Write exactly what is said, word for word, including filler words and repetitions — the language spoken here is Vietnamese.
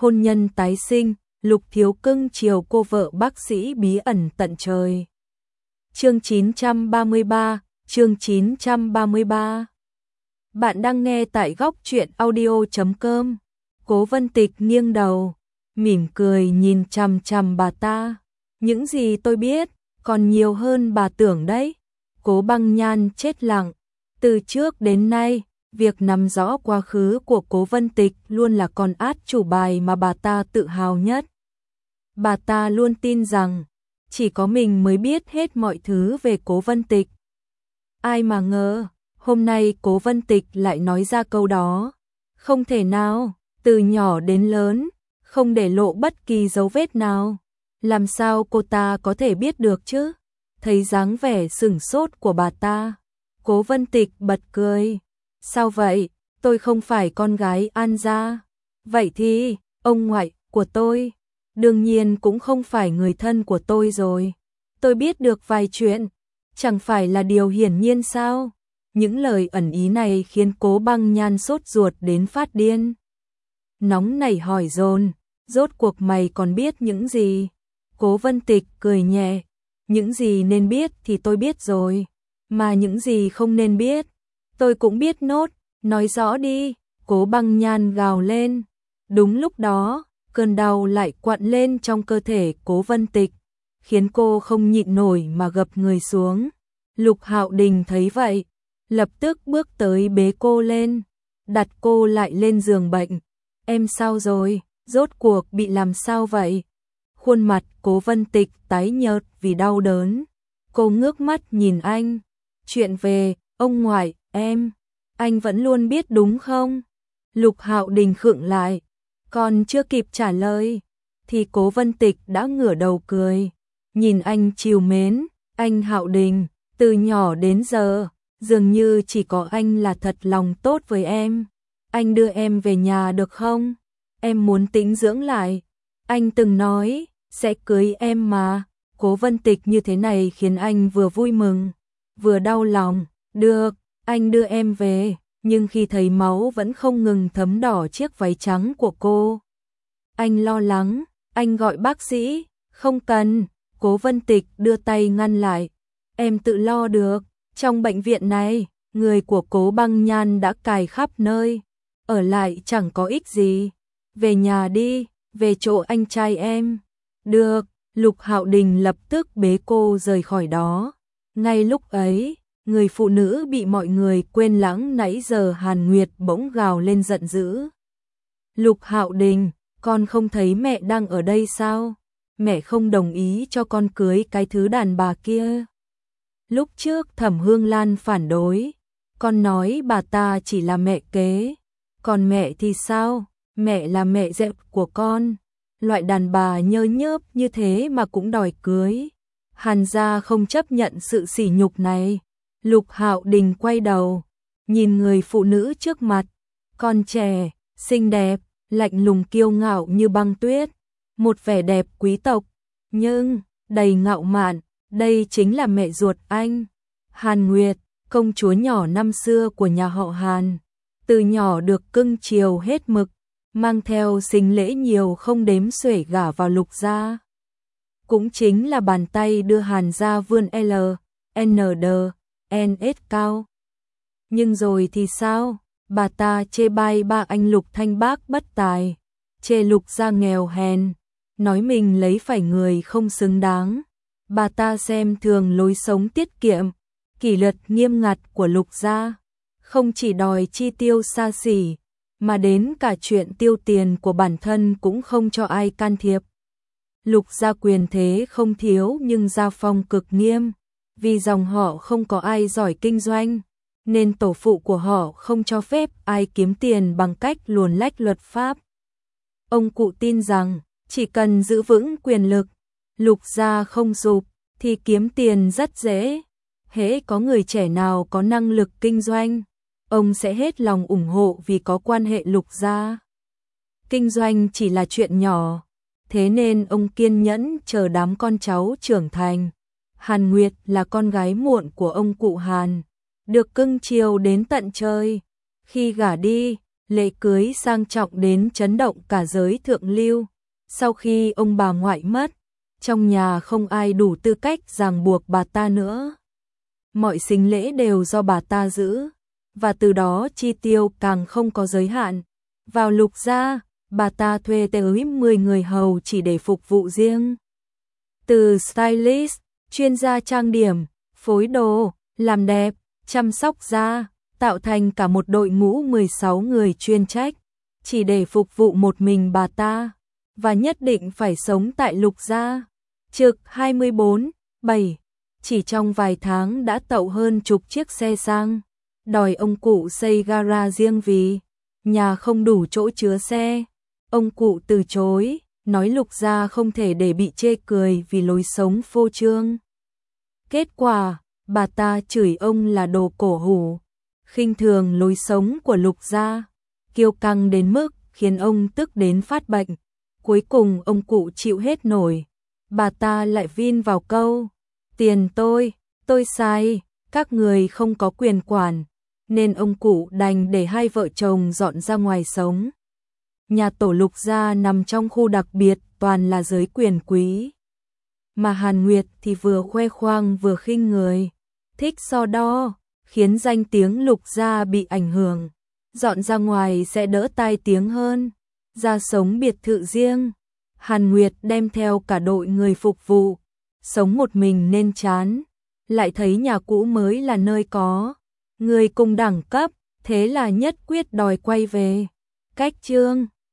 hôn nhân tái sinh, Lục Thiếu cưng chiều cô vợ bác sĩ bí ẩn tận trời. Chương chín trăm ba mươi ba, chương chín trăm ba mươi ba. Bạn đang nghe tại góc truyện audio chấm com. Cố Vân Tịch nghiêng đầu, mỉm cười nhìn chằm chằm bà ta. Những gì tôi biết, còn nhiều hơn bà tưởng đấy. Cố Băng Nhan chết lặng. Từ trước đến nay, việc nắm rõ quá khứ của Cố Vân Tịch luôn là con át chủ bài mà bà ta tự hào nhất. Bà ta luôn tin rằng, chỉ có mình mới biết hết mọi thứ về Cố Vân Tịch. Ai mà ngờ, hôm nay Cố Vân Tịch lại nói ra câu đó. Không thể nào, từ nhỏ đến lớn, không để lộ bất kỳ dấu vết nào. Làm sao cô ta có thể biết được chứ? Thấy dáng vẻ sửng sốt của bà ta, Cố Vân Tịch bật cười. Sao vậy? Tôi không phải con gái An gia. Vậy thì, ông ngoại của tôi, đương nhiên cũng không phải người thân của tôi rồi. Tôi biết được vài chuyện, chẳng phải là điều hiển nhiên sao? Những lời ẩn ý này khiến Cố Băng Nhan sốt ruột đến phát điên. Nóng nảy hỏi dồn, rốt cuộc mày còn biết những gì? Cố Vân Tịch cười nhẹ, những gì nên biết thì tôi biết rồi, mà những gì không nên biết, tôi cũng biết nốt, nói rõ đi. Cố Băng Nhan gào lên. Đúng lúc đó, cơn đau lại quặn lên trong cơ thể Cố Vân Tịch, khiến cô không nhịn nổi mà gập người xuống. Lục Hạo Đình thấy vậy, lập tức bước tới bế cô lên, đặt cô lại lên giường bệnh. Em sao rồi? Rốt cuộc bị làm sao vậy? Khuôn mặt Cố Vân Tịch tái nhợt vì đau đớn. Cô ngước mắt nhìn anh. Chuyện về ông ngoại em, anh vẫn luôn biết đúng không? Lục Hạo Đình khựng lại, còn chưa kịp trả lời thì Cố Vân Tịch đã ngửa đầu cười, nhìn anh trìu mến. Anh Hạo Đình, từ nhỏ đến giờ, dường như chỉ có anh là thật lòng tốt với em. Anh đưa em về nhà được không? Em muốn tĩnh dưỡng lại. Anh từng nói sẽ cưới em mà. Cố Vân Tịch như thế này khiến anh vừa vui mừng, vừa đau lòng. Được, anh đưa em về. Nhưng khi thấy máu vẫn không ngừng thấm đỏ chiếc váy trắng của cô, anh lo lắng, anh gọi bác sĩ. Không cần, Cố Vân Tịch đưa tay ngăn lại. Em tự lo được, trong bệnh viện này, người của Cố Băng Nhan đã cài khắp nơi, ở lại chẳng có ích gì. Về nhà đi, về chỗ anh trai em. Được, Lục Hạo Đình lập tức bế cô rời khỏi đó. Ngay lúc ấy, người phụ nữ bị mọi người quên lãng nãy giờ Hàn Nguyệt bỗng gào lên giận dữ. Lục Hạo Đình, con không thấy mẹ đang ở đây sao? Mẹ không đồng ý cho con cưới cái thứ đàn bà kia. Lúc trước Thẩm Hương Lan phản đối, con nói bà ta chỉ là mẹ kế. Còn mẹ thì sao? Mẹ là mẹ dẹp của con. Loại đàn bà nhơ nhớp như thế mà cũng đòi cưới. Hàn gia không chấp nhận sự sỉ nhục này. Lục Hạo Đình quay đầu, nhìn người phụ nữ trước mặt, con trẻ, xinh đẹp, lạnh lùng kiêu ngạo như băng tuyết, một vẻ đẹp quý tộc, nhưng đầy ngạo mạn. Đây chính là mẹ ruột anh, Hàn Nguyệt, công chúa nhỏ năm xưa của nhà họ Hàn, từ nhỏ được cưng chiều hết mực, mang theo sinh lễ nhiều không đếm xuể gả vào Lục gia. Cũng chính là bàn tay đưa Hàn gia vươn L, N D, N S cao. Nhưng rồi thì sao? Bà ta chê bai ba anh Lục Thanh Bác bất tài, chê Lục gia nghèo hèn, nói mình lấy phải người không xứng đáng. Bà ta xem thường lối sống tiết kiệm, kỷ luật nghiêm ngặt của Lục gia, không chỉ đòi chi tiêu xa xỉ, mà đến cả chuyện tiêu tiền của bản thân cũng không cho ai can thiệp. Lục gia quyền thế không thiếu nhưng gia phong cực nghiêm, vì dòng họ không có ai giỏi kinh doanh, nên tổ phụ của họ không cho phép ai kiếm tiền bằng cách luồn lách luật pháp. Ông cụ tin rằng, chỉ cần giữ vững quyền lực, Lục gia không sụp, thì kiếm tiền rất dễ. Hễ có người trẻ nào có năng lực kinh doanh, ông sẽ hết lòng ủng hộ vì có quan hệ Lục gia. Kinh doanh chỉ là chuyện nhỏ, thế nên ông kiên nhẫn chờ đám con cháu trưởng thành. Hàn Nguyệt là con gái muộn của ông cụ Hàn, được cưng chiều đến tận trời. Khi gả đi, lễ cưới sang trọng đến chấn động cả giới thượng lưu. Sau khi ông bà ngoại mất, trong nhà không ai đủ tư cách ràng buộc bà ta nữa. Mọi sính lễ đều do bà ta giữ, và từ đó chi tiêu càng không có giới hạn. Vào Lục gia, bà ta thuê tới mười người hầu chỉ để phục vụ riêng. Từ stylist, chuyên gia trang điểm, phối đồ, làm đẹp, chăm sóc da, tạo thành cả một đội ngũ mười sáu người chuyên trách, chỉ để phục vụ một mình bà ta, và nhất định phải sống tại Lục gia. Trực hai mươi bốn bảy, chỉ trong vài tháng đã tậu hơn chục chiếc xe sang, đòi ông cụ xây gara riêng vì nhà không đủ chỗ chứa xe. Ông cụ từ chối, nói Lục gia không thể để bị chê cười vì lối sống phô trương. Kết quả, bà ta chửi ông là đồ cổ hủ, khinh thường lối sống của Lục gia, kiêu căng đến mức khiến ông tức đến phát bệnh. Cuối cùng ông cụ chịu hết nổi, bà ta lại vin vào câu: tiền tôi, tôi xài, các người không có quyền quản, nên ông cụ đành để hai vợ chồng dọn ra ngoài sống. Nhà tổ Lục gia nằm trong khu đặc biệt toàn là giới quyền quý, mà Hàn Nguyệt thì vừa khoe khoang vừa khinh người, thích so đo, khiến danh tiếng Lục gia bị ảnh hưởng. Dọn ra ngoài sẽ đỡ tai tiếng hơn, ra sống biệt thự riêng. Hàn Nguyệt đem theo cả đội người phục vụ, sống một mình nên chán, lại thấy nhà cũ mới là nơi có người cùng đẳng cấp, thế là nhất quyết đòi quay về. Cách chương